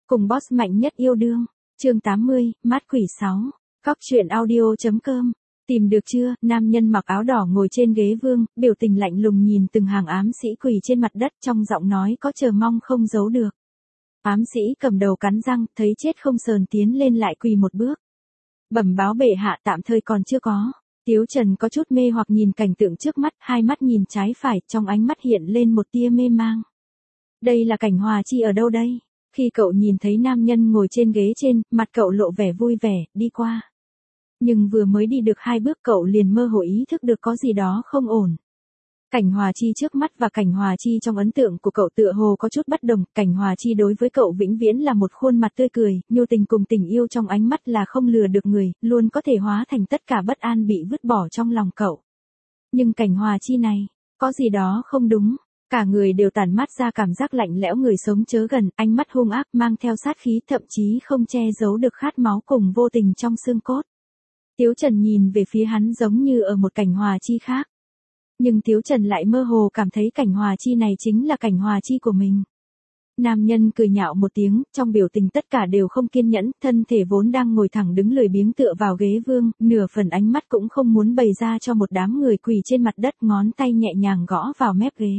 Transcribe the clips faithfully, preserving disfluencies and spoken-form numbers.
Cùng boss mạnh nhất yêu đương. Chương tám mươi, Mát quỷ sáu. Cóc truyện audio.com. Tìm được chưa? Nam nhân mặc áo đỏ ngồi trên ghế vương, biểu tình lạnh lùng nhìn từng hàng ám sĩ quỳ trên mặt đất, trong giọng nói có chờ mong không giấu được. Ám sĩ cầm đầu cắn răng, thấy chết không sờn tiến lên lại quỳ một bước. Bẩm báo bệ hạ, tạm thời còn chưa có. Tiếu Trần có chút mê hoặc nhìn cảnh tượng trước mắt, hai mắt nhìn trái phải, trong ánh mắt hiện lên một tia mê mang. Đây là Cảnh Hòa Chi ở đâu đây? Khi cậu nhìn thấy nam nhân ngồi trên ghế trên, mặt cậu lộ vẻ vui vẻ, đi qua. Nhưng vừa mới đi được hai bước cậu liền mơ hồ ý thức được có gì đó không ổn. Cảnh Hòa Chi trước mắt và Cảnh Hòa Chi trong ấn tượng của cậu tựa hồ có chút bất đồng. Cảnh Hòa Chi đối với cậu vĩnh viễn là một khuôn mặt tươi cười, nhu tình cùng tình yêu trong ánh mắt là không lừa được người, luôn có thể hóa thành tất cả bất an bị vứt bỏ trong lòng cậu. Nhưng Cảnh Hòa Chi này, có gì đó không đúng. Cả người đều tản mát ra cảm giác lạnh lẽo, người sống chớ gần, ánh mắt hung ác mang theo sát khí, thậm chí không che giấu được khát máu cùng vô tình trong xương cốt. Tiếu Trần nhìn về phía hắn giống như ở một Cảnh Hòa Chi khác. Nhưng Tiếu Trần lại mơ hồ cảm thấy Cảnh Hòa Chi này chính là Cảnh Hòa Chi của mình. Nam nhân cười nhạo một tiếng, trong biểu tình tất cả đều không kiên nhẫn, thân thể vốn đang ngồi thẳng đứng lười biếng tựa vào ghế vương, nửa phần ánh mắt cũng không muốn bày ra cho một đám người quỳ trên mặt đất, ngón tay nhẹ nhàng gõ vào mép ghế.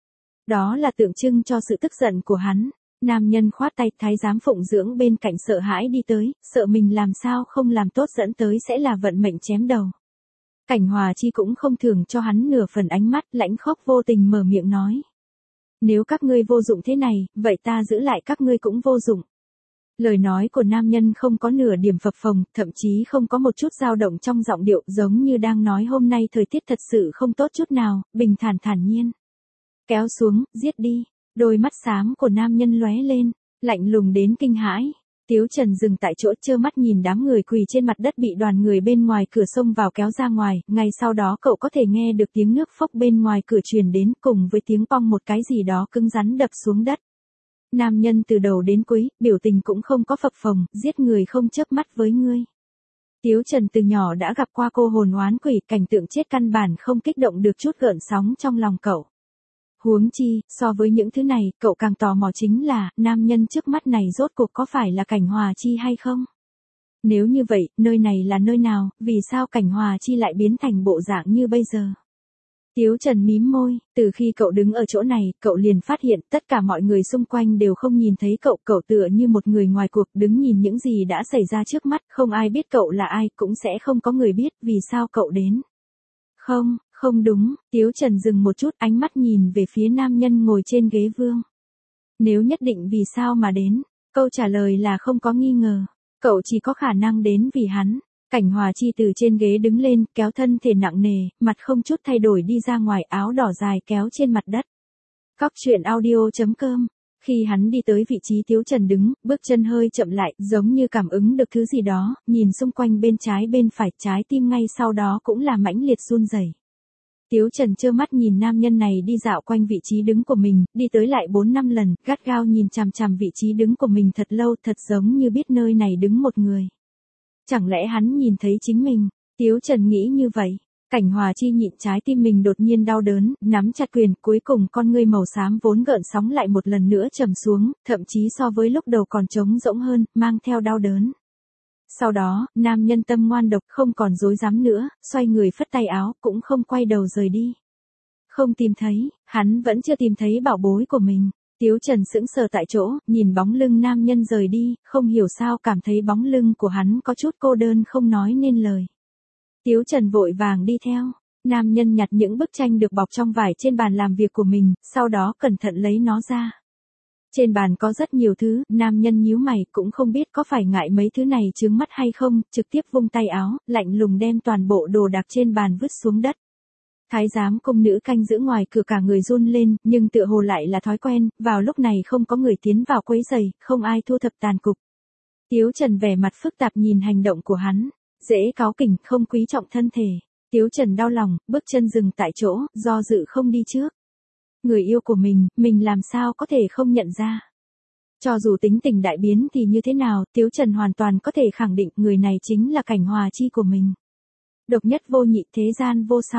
Đó là tượng trưng cho sự tức giận của hắn. Nam nhân khoát tay, thái giám phụng dưỡng bên cạnh sợ hãi đi tới, sợ mình làm sao không làm tốt dẫn tới sẽ là vận mệnh chém đầu. Cảnh Hòa Chi cũng không thường cho hắn nửa phần ánh mắt, lãnh khốc vô tình mở miệng nói. Nếu các ngươi vô dụng thế này, vậy ta giữ lại các ngươi cũng vô dụng. Lời nói của nam nhân không có nửa điểm phập phồng, thậm chí không có một chút dao động trong giọng điệu, giống như đang nói hôm nay thời tiết thật sự không tốt chút nào, bình thản thản nhiên. Kéo xuống, giết đi. Đôi mắt xám của nam nhân lóe lên, lạnh lùng đến kinh hãi. Tiếu Trần dừng tại chỗ trơ mắt nhìn đám người quỳ trên mặt đất bị đoàn người bên ngoài cửa xông vào kéo ra ngoài, ngay sau đó cậu có thể nghe được tiếng nước phốc bên ngoài cửa truyền đến cùng với tiếng pong một cái gì đó cứng rắn đập xuống đất. Nam nhân từ đầu đến cuối, biểu tình cũng không có phập phồng, giết người không chớp mắt với ngươi. Tiếu Trần từ nhỏ đã gặp qua cô hồn oán quỷ, cảnh tượng chết căn bản không kích động được chút gợn sóng trong lòng cậu. Huống chi, so với những thứ này, cậu càng tò mò chính là, nam nhân trước mắt này rốt cuộc có phải là Cảnh Hòa Chi hay không? Nếu như vậy, nơi này là nơi nào, vì sao Cảnh Hòa Chi lại biến thành bộ dạng như bây giờ? Tiếu Trần mím môi, từ khi cậu đứng ở chỗ này, cậu liền phát hiện tất cả mọi người xung quanh đều không nhìn thấy cậu, cậu tựa như một người ngoài cuộc đứng nhìn những gì đã xảy ra trước mắt, không ai biết cậu là ai, cũng sẽ không có người biết vì sao cậu đến. Không, không đúng, Tiếu Trần dừng một chút, ánh mắt nhìn về phía nam nhân ngồi trên ghế vương. Nếu nhất định vì sao mà đến, câu trả lời là không có nghi ngờ, cậu chỉ có khả năng đến vì hắn. Cảnh Hòa Chi từ trên ghế đứng lên, kéo thân thể nặng nề, mặt không chút thay đổi đi ra ngoài, áo đỏ dài kéo trên mặt đất. Cóc truyện audio.com. Khi hắn đi tới vị trí Tiếu Trần đứng, bước chân hơi chậm lại, giống như cảm ứng được thứ gì đó, nhìn xung quanh bên trái bên phải, trái tim ngay sau đó cũng là mãnh liệt run rẩy. Tiếu Trần trơ mắt nhìn nam nhân này đi dạo quanh vị trí đứng của mình, đi tới lại bốn năm lần, gắt gao nhìn chằm chằm vị trí đứng của mình thật lâu, thật giống như biết nơi này đứng một người. Chẳng lẽ hắn nhìn thấy chính mình? Tiếu Trần nghĩ như vậy. Cảnh Hòa Chi nhịn trái tim mình đột nhiên đau đớn, nắm chặt quyền, cuối cùng con ngươi màu xám vốn gợn sóng lại một lần nữa trầm xuống, thậm chí so với lúc đầu còn trống rỗng hơn, mang theo đau đớn. Sau đó, nam nhân tâm ngoan độc không còn dối dám nữa, xoay người phất tay áo, cũng không quay đầu rời đi. Không tìm thấy, hắn vẫn chưa tìm thấy bảo bối của mình. Tiếu Trần sững sờ tại chỗ, nhìn bóng lưng nam nhân rời đi, không hiểu sao cảm thấy bóng lưng của hắn có chút cô đơn không nói nên lời. Tiếu Trần vội vàng đi theo, nam nhân nhặt những bức tranh được bọc trong vải trên bàn làm việc của mình, sau đó cẩn thận lấy nó ra. Trên bàn có rất nhiều thứ, nam nhân nhíu mày cũng không biết có phải ngại mấy thứ này chướng mắt hay không, trực tiếp vung tay áo, lạnh lùng đem toàn bộ đồ đạc trên bàn vứt xuống đất. Thái giám cung nữ canh giữ ngoài cửa cả người run lên, nhưng tựa hồ lại là thói quen, vào lúc này không có người tiến vào quấy rầy, không ai thu thập tàn cục. Tiếu Trần vẻ mặt phức tạp nhìn hành động của hắn, dễ cáu kỉnh, không quý trọng thân thể. Tiếu Trần đau lòng, bước chân dừng tại chỗ, do dự không đi trước. Người yêu của mình, mình làm sao có thể không nhận ra. Cho dù tính tình đại biến thì như thế nào, Tiếu Trần hoàn toàn có thể khẳng định người này chính là Cảnh Hòa Chi của mình. Độc nhất vô nhị, thế gian vô song.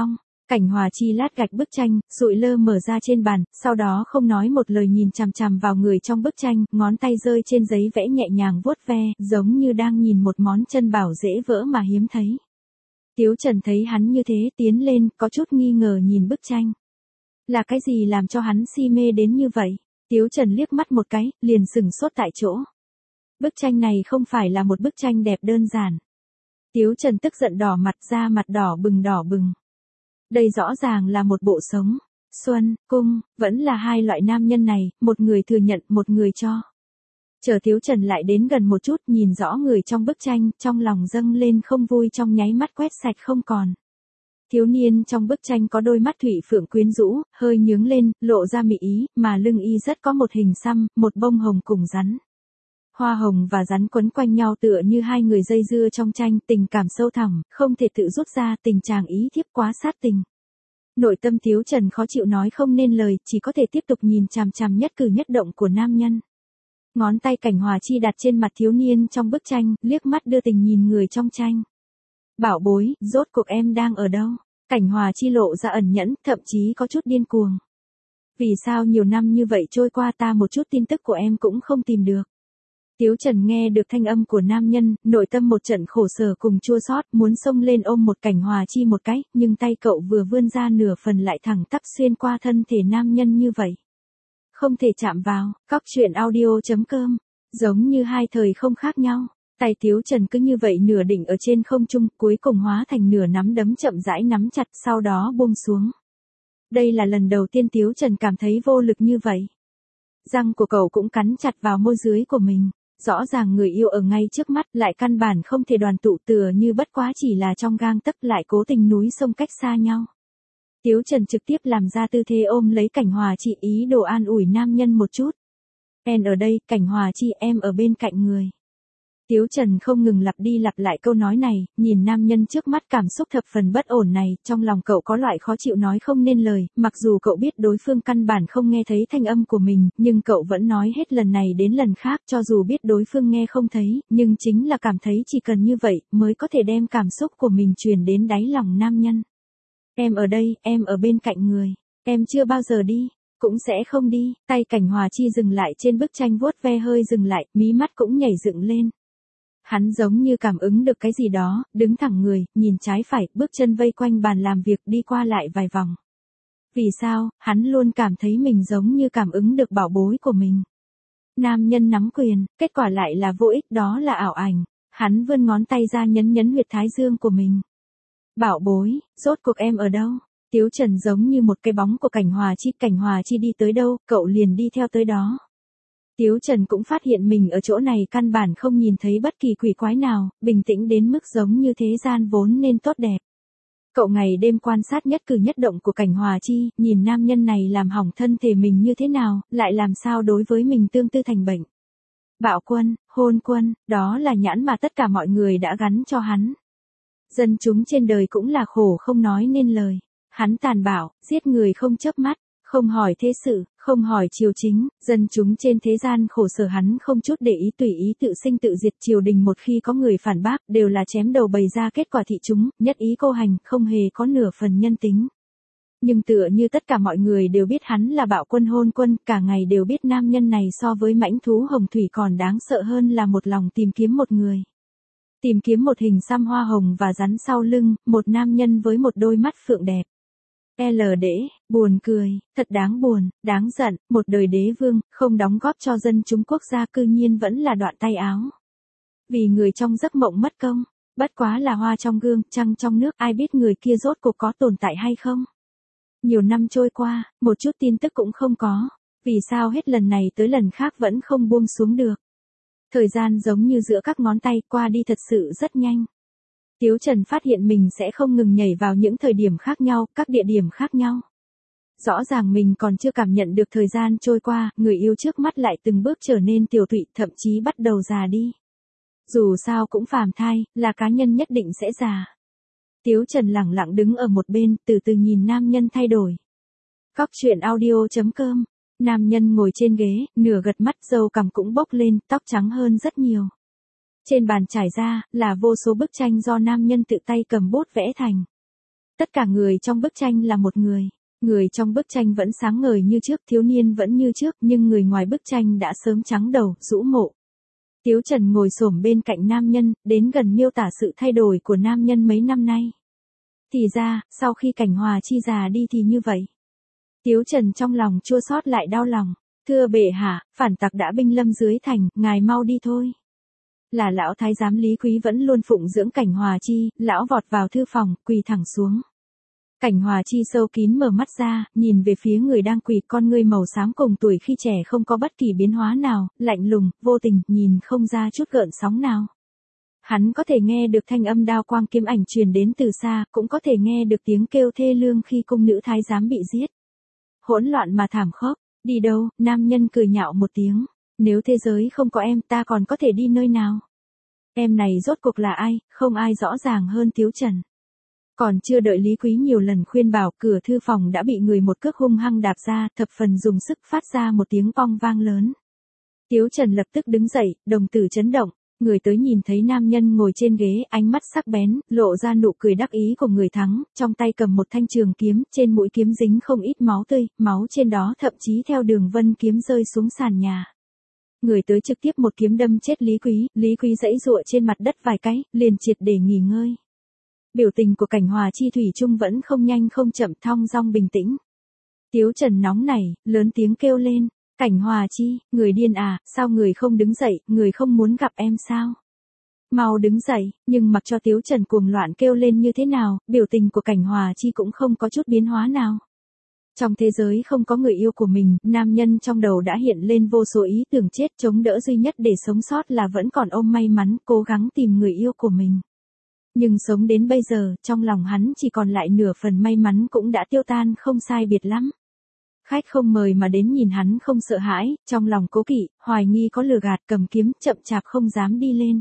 Cảnh Hòa Chi lát gạch bức tranh, rụi lơ mở ra trên bàn, sau đó không nói một lời nhìn chằm chằm vào người trong bức tranh, ngón tay rơi trên giấy vẽ nhẹ nhàng vuốt ve, giống như đang nhìn một món chân bảo dễ vỡ mà hiếm thấy. Tiếu Trần thấy hắn như thế tiến lên, có chút nghi ngờ nhìn bức tranh. Là cái gì làm cho hắn si mê đến như vậy? Tiếu Trần liếc mắt một cái, liền sừng sốt tại chỗ. Bức tranh này không phải là một bức tranh đẹp đơn giản. Tiếu Trần tức giận đỏ mặt ra, mặt đỏ bừng đỏ bừng. Đây rõ ràng là một bộ sống. Xuân, cung, vẫn là hai loại nam nhân này, một người thừa nhận, một người cho. Chờ Tiếu Trần lại đến gần một chút, nhìn rõ người trong bức tranh, trong lòng dâng lên không vui trong nháy mắt quét sạch không còn. Thiếu niên trong bức tranh có đôi mắt thủy phượng quyến rũ, hơi nhướng lên, lộ ra mị ý, mà lưng y rất có một hình xăm, một bông hồng cùng rắn. Hoa hồng và rắn quấn quanh nhau tựa như hai người dây dưa trong tranh, tình cảm sâu thẳm, không thể tự rút ra, tình chàng ý thiếp quá sát tình. Nội tâm Tiếu Trần khó chịu nói không nên lời, chỉ có thể tiếp tục nhìn chằm chằm nhất cử nhất động của nam nhân. Ngón tay Cảnh Hòa Chi đặt trên mặt thiếu niên trong bức tranh, liếc mắt đưa tình nhìn người trong tranh. Bảo bối, rốt cuộc em đang ở đâu? Cảnh Hòa Chi lộ ra ẩn nhẫn, thậm chí có chút điên cuồng. Vì sao nhiều năm như vậy trôi qua ta một chút tin tức của em cũng không tìm được? Tiếu Trần nghe được thanh âm của nam nhân, nội tâm một trận khổ sở cùng chua xót, muốn xông lên ôm một Cảnh Hòa Chi một cái, nhưng tay cậu vừa vươn ra nửa phần lại thẳng tắp xuyên qua thân thể nam nhân như vậy. Không thể chạm vào. Cóc truyện audio chấm com, giống như hai thời không khác nhau. Tay Tiếu Trần cứ như vậy nửa đỉnh ở trên không trung, cuối cùng hóa thành nửa nắm đấm chậm rãi nắm chặt, sau đó buông xuống. Đây là lần đầu tiên Tiếu Trần cảm thấy vô lực như vậy. Răng của cậu cũng cắn chặt vào môi dưới của mình. Rõ ràng người yêu ở ngay trước mắt, lại căn bản không thể đoàn tụ, tựa như bất quá chỉ là trong gang tấc, lại cố tình núi sông cách xa nhau. Tiếu Trần trực tiếp làm ra tư thế ôm lấy Cảnh Hòa Chi, ý đồ an ủi nam nhân một chút. Em ở đây, Cảnh Hòa Chi, em ở bên cạnh người. Tiếu Trần không ngừng lặp đi lặp lại câu nói này, nhìn nam nhân trước mắt cảm xúc thập phần bất ổn này, trong lòng cậu có loại khó chịu nói không nên lời, mặc dù cậu biết đối phương căn bản không nghe thấy thanh âm của mình, nhưng cậu vẫn nói hết lần này đến lần khác, cho dù biết đối phương nghe không thấy, nhưng chính là cảm thấy chỉ cần như vậy, mới có thể đem cảm xúc của mình truyền đến đáy lòng nam nhân. Em ở đây, em ở bên cạnh người, em chưa bao giờ đi, cũng sẽ không đi. Tay Cảnh Hòa Chi dừng lại trên bức tranh vuốt ve hơi dừng lại, mí mắt cũng nhảy dựng lên. Hắn giống như cảm ứng được cái gì đó, đứng thẳng người, nhìn trái phải, bước chân vây quanh bàn làm việc đi qua lại vài vòng. Vì sao, hắn luôn cảm thấy mình giống như cảm ứng được bảo bối của mình. Nam nhân nắm quyền, kết quả lại là vô ích, đó là ảo ảnh. Hắn vươn ngón tay ra nhấn nhấn huyệt thái dương của mình. Bảo bối, rốt cuộc em ở đâu? Tiếu Trần giống như một cái bóng của Cảnh Hòa Chi, Cảnh Hòa Chi đi tới đâu, cậu liền đi theo tới đó. Tiếu Trần cũng phát hiện mình ở chỗ này căn bản không nhìn thấy bất kỳ quỷ quái nào, bình tĩnh đến mức giống như thế gian vốn nên tốt đẹp. Cậu ngày đêm quan sát nhất cử nhất động của Cảnh Hòa Chi, nhìn nam nhân này làm hỏng thân thể mình như thế nào, lại làm sao đối với mình tương tư thành bệnh. Bạo quân, hôn quân, đó là nhãn mà tất cả mọi người đã gắn cho hắn. Dân chúng trên đời cũng là khổ không nói nên lời. Hắn tàn bạo, giết người không chớp mắt, không hỏi thế sự, không hỏi triều chính, dân chúng trên thế gian khổ sở hắn không chút để ý, tùy ý tự sinh tự diệt. Triều đình một khi có người phản bác đều là chém đầu bày ra, kết quả thị chúng, nhất ý cô hành, không hề có nửa phần nhân tính. Nhưng tựa như tất cả mọi người đều biết hắn là bạo quân hôn quân, cả ngày đều biết nam nhân này so với mãnh thú hồng thủy còn đáng sợ hơn là một lòng tìm kiếm một người. Tìm kiếm một hình xăm hoa hồng và rắn sau lưng, một nam nhân với một đôi mắt phượng đẹp. L đễ, buồn cười, thật đáng buồn, đáng giận, một đời đế vương, không đóng góp cho dân chúng quốc gia cư nhiên vẫn là đoạn tay áo. Vì người trong giấc mộng mất công, bất quá là hoa trong gương, trăng trong nước, ai biết người kia rốt cuộc có tồn tại hay không. Nhiều năm trôi qua, một chút tin tức cũng không có, vì sao hết lần này tới lần khác vẫn không buông xuống được. Thời gian giống như giữa các ngón tay qua đi thật sự rất nhanh. Tiếu Trần phát hiện mình sẽ không ngừng nhảy vào những thời điểm khác nhau, các địa điểm khác nhau. Rõ ràng mình còn chưa cảm nhận được thời gian trôi qua, người yêu trước mắt lại từng bước trở nên tiều tụy, thậm chí bắt đầu già đi. Dù sao cũng phàm thai, là cá nhân nhất định sẽ già. Tiếu Trần lẳng lặng đứng ở một bên, từ từ nhìn nam nhân thay đổi. Cóc truyện audio chấm com. Nam nhân ngồi trên ghế, nửa gật mắt, râu cằm cũng bốc lên, tóc trắng hơn rất nhiều. Trên bàn trải ra, là vô số bức tranh do nam nhân tự tay cầm bút vẽ thành. Tất cả người trong bức tranh là một người. Người trong bức tranh vẫn sáng ngời như trước, thiếu niên vẫn như trước, nhưng người ngoài bức tranh đã sớm trắng đầu, rũ mộ. Tiếu Trần ngồi xổm bên cạnh nam nhân, đến gần miêu tả sự thay đổi của nam nhân mấy năm nay. Thì ra, sau khi Cảnh Hòa Chi già đi thì như vậy. Tiếu Trần trong lòng chua xót lại đau lòng. Thưa bệ hạ, phản tặc đã binh lâm dưới thành, ngài mau đi thôi. Là lão thái giám Lý Quý vẫn luôn phụng dưỡng Cảnh Hòa Chi, lão vọt vào thư phòng, quỳ thẳng xuống. Cảnh Hòa Chi sâu kín mở mắt ra, nhìn về phía người đang quỳ, con ngươi màu xám cùng tuổi khi trẻ không có bất kỳ biến hóa nào, lạnh lùng, vô tình, nhìn không ra chút gợn sóng nào. Hắn có thể nghe được thanh âm đao quang kiếm ảnh truyền đến từ xa, cũng có thể nghe được tiếng kêu thê lương khi cung nữ thái giám bị giết. Hỗn loạn mà thảm khốc, đi đâu, nam nhân cười nhạo một tiếng, nếu thế giới không có em ta còn có thể đi nơi nào. Em này rốt cuộc là ai, không ai rõ ràng hơn Tiếu Trần. Còn chưa đợi Lý Quý nhiều lần khuyên bảo, cửa thư phòng đã bị người một cước hung hăng đạp ra, thập phần dùng sức phát ra một tiếng vong vang lớn. Tiếu Trần lập tức đứng dậy, đồng tử chấn động, người tới nhìn thấy nam nhân ngồi trên ghế, ánh mắt sắc bén, lộ ra nụ cười đắc ý của người thắng, trong tay cầm một thanh trường kiếm, trên mũi kiếm dính không ít máu tươi, máu trên đó thậm chí theo đường vân kiếm rơi xuống sàn nhà. Người tới trực tiếp một kiếm đâm chết Lý Quý, Lý Quý giãy giụa trên mặt đất vài cái, liền triệt để nghỉ ngơi. Biểu tình của Cảnh Hòa Chi thủy chung vẫn không nhanh không chậm, thong dong bình tĩnh. Tiếu Trần nóng nảy, lớn tiếng kêu lên, Cảnh Hòa Chi, người điên à, sao người không đứng dậy, người không muốn gặp em sao? Mau đứng dậy, nhưng mặc cho Tiếu Trần cuồng loạn kêu lên như thế nào, biểu tình của Cảnh Hòa Chi cũng không có chút biến hóa nào. Trong thế giới không có người yêu của mình, nam nhân trong đầu đã hiện lên vô số ý tưởng chết, chống đỡ duy nhất để sống sót là vẫn còn ôm may mắn, cố gắng tìm người yêu của mình. Nhưng sống đến bây giờ, trong lòng hắn chỉ còn lại nửa phần may mắn cũng đã tiêu tan không sai biệt lắm. Khách không mời mà đến nhìn hắn không sợ hãi, trong lòng cố kỵ, hoài nghi có lừa gạt, cầm kiếm, chậm chạp không dám đi lên.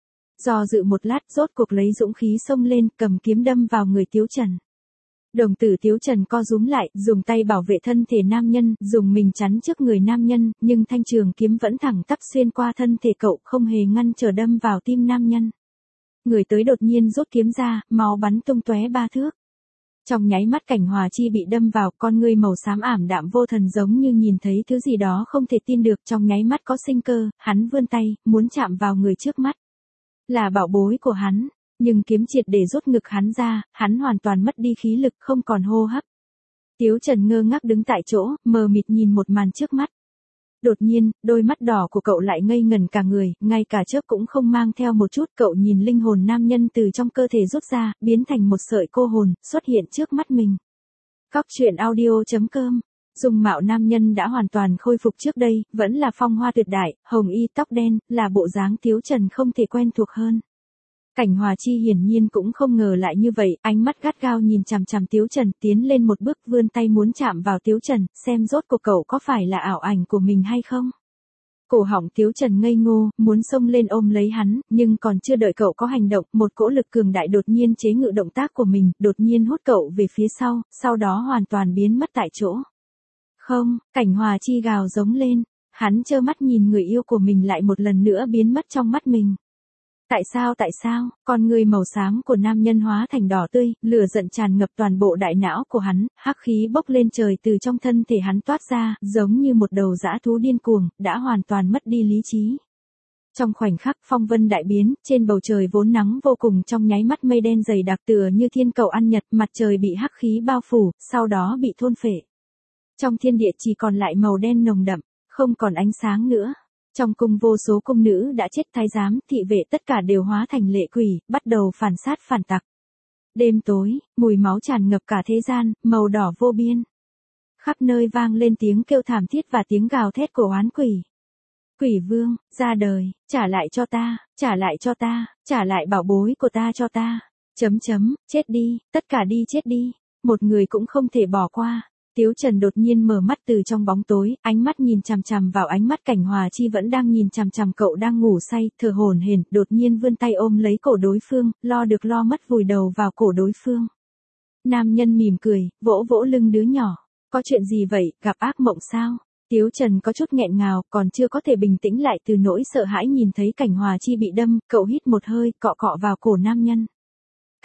Do dự một lát, rốt cuộc lấy dũng khí xông lên, cầm kiếm đâm vào người Tiếu Trần. Đồng tử Tiếu Trần co rúm lại, dùng tay bảo vệ thân thể nam nhân, dùng mình chắn trước người nam nhân, nhưng thanh trường kiếm vẫn thẳng tắp xuyên qua thân thể cậu, không hề ngăn trở đâm vào tim nam nhân. Người tới đột nhiên rút kiếm ra, máu bắn tung tóe ba thước. Trong nháy mắt Cảnh Hòa Chi bị đâm vào, con ngươi màu xám ảm đạm vô thần giống như nhìn thấy thứ gì đó không thể tin được, trong nháy mắt có sinh cơ, hắn vươn tay, muốn chạm vào người trước mắt. Là bảo bối của hắn, nhưng kiếm triệt để rút ngực hắn ra, hắn hoàn toàn mất đi khí lực, không còn hô hấp. Tiếu Trần ngơ ngác đứng tại chỗ, mờ mịt nhìn một màn trước mắt. Đột nhiên, đôi mắt đỏ của cậu lại ngây ngẩn cả người, ngay cả chớp cũng không mang theo một chút, cậu nhìn linh hồn nam nhân từ trong cơ thể rút ra, biến thành một sợi cô hồn, xuất hiện trước mắt mình. Cóc truyện audio chấm com. Dung mạo nam nhân đã hoàn toàn khôi phục trước đây, vẫn là phong hoa tuyệt đại, hồng y tóc đen, là bộ dáng Tiếu Trần không thể quen thuộc hơn. Cảnh Hòa Chi hiển nhiên cũng không ngờ lại như vậy, ánh mắt gắt gao nhìn chằm chằm Tiếu Trần, tiến lên một bước vươn tay muốn chạm vào Tiếu Trần, xem rốt cuộc cậu có phải là ảo ảnh của mình hay không. Cổ họng Tiếu Trần ngây ngô, muốn xông lên ôm lấy hắn, nhưng còn chưa đợi cậu có hành động, một cỗ lực cường đại đột nhiên chế ngự động tác của mình, đột nhiên hút cậu về phía sau, sau đó hoàn toàn biến mất tại chỗ. Không, Cảnh Hòa Chi gào giống lên, hắn trơ mắt nhìn người yêu của mình lại một lần nữa biến mất trong mắt mình. Tại sao tại sao, con người màu xám của nam nhân hóa thành đỏ tươi, lửa giận tràn ngập toàn bộ đại não của hắn, hắc khí bốc lên trời từ trong thân thể hắn toát ra, giống như một đầu dã thú điên cuồng, đã hoàn toàn mất đi lý trí. Trong khoảnh khắc phong vân đại biến, trên bầu trời vốn nắng vô cùng trong nháy mắt mây đen dày đặc tựa như thiên cầu ăn nhật, mặt trời bị hắc khí bao phủ, sau đó bị thôn phệ. Trong thiên địa chỉ còn lại màu đen nồng đậm, không còn ánh sáng nữa. Trong cung vô số cung nữ đã chết, thái giám, thị vệ tất cả đều hóa thành lệ quỷ, bắt đầu phản sát phản tặc. Đêm tối, mùi máu tràn ngập cả thế gian, màu đỏ vô biên. Khắp nơi vang lên tiếng kêu thảm thiết và tiếng gào thét của oán quỷ. Quỷ vương, ra đời, trả lại cho ta, trả lại cho ta, trả lại bảo bối của ta cho ta. Chấm chấm, chết đi, tất cả đi chết đi. Một người cũng không thể bỏ qua. Tiếu Trần đột nhiên mở mắt từ trong bóng tối, ánh mắt nhìn chằm chằm vào ánh mắt Cảnh Hòa Chi vẫn đang nhìn chằm chằm cậu đang ngủ say, thở hổn hển, đột nhiên vươn tay ôm lấy cổ đối phương, lo được lo mất vùi đầu vào cổ đối phương. Nam nhân mỉm cười, vỗ vỗ lưng đứa nhỏ, có chuyện gì vậy, gặp ác mộng sao? Tiếu Trần có chút nghẹn ngào, còn chưa có thể bình tĩnh lại từ nỗi sợ hãi nhìn thấy Cảnh Hòa Chi bị đâm, cậu hít một hơi, cọ cọ vào cổ nam nhân.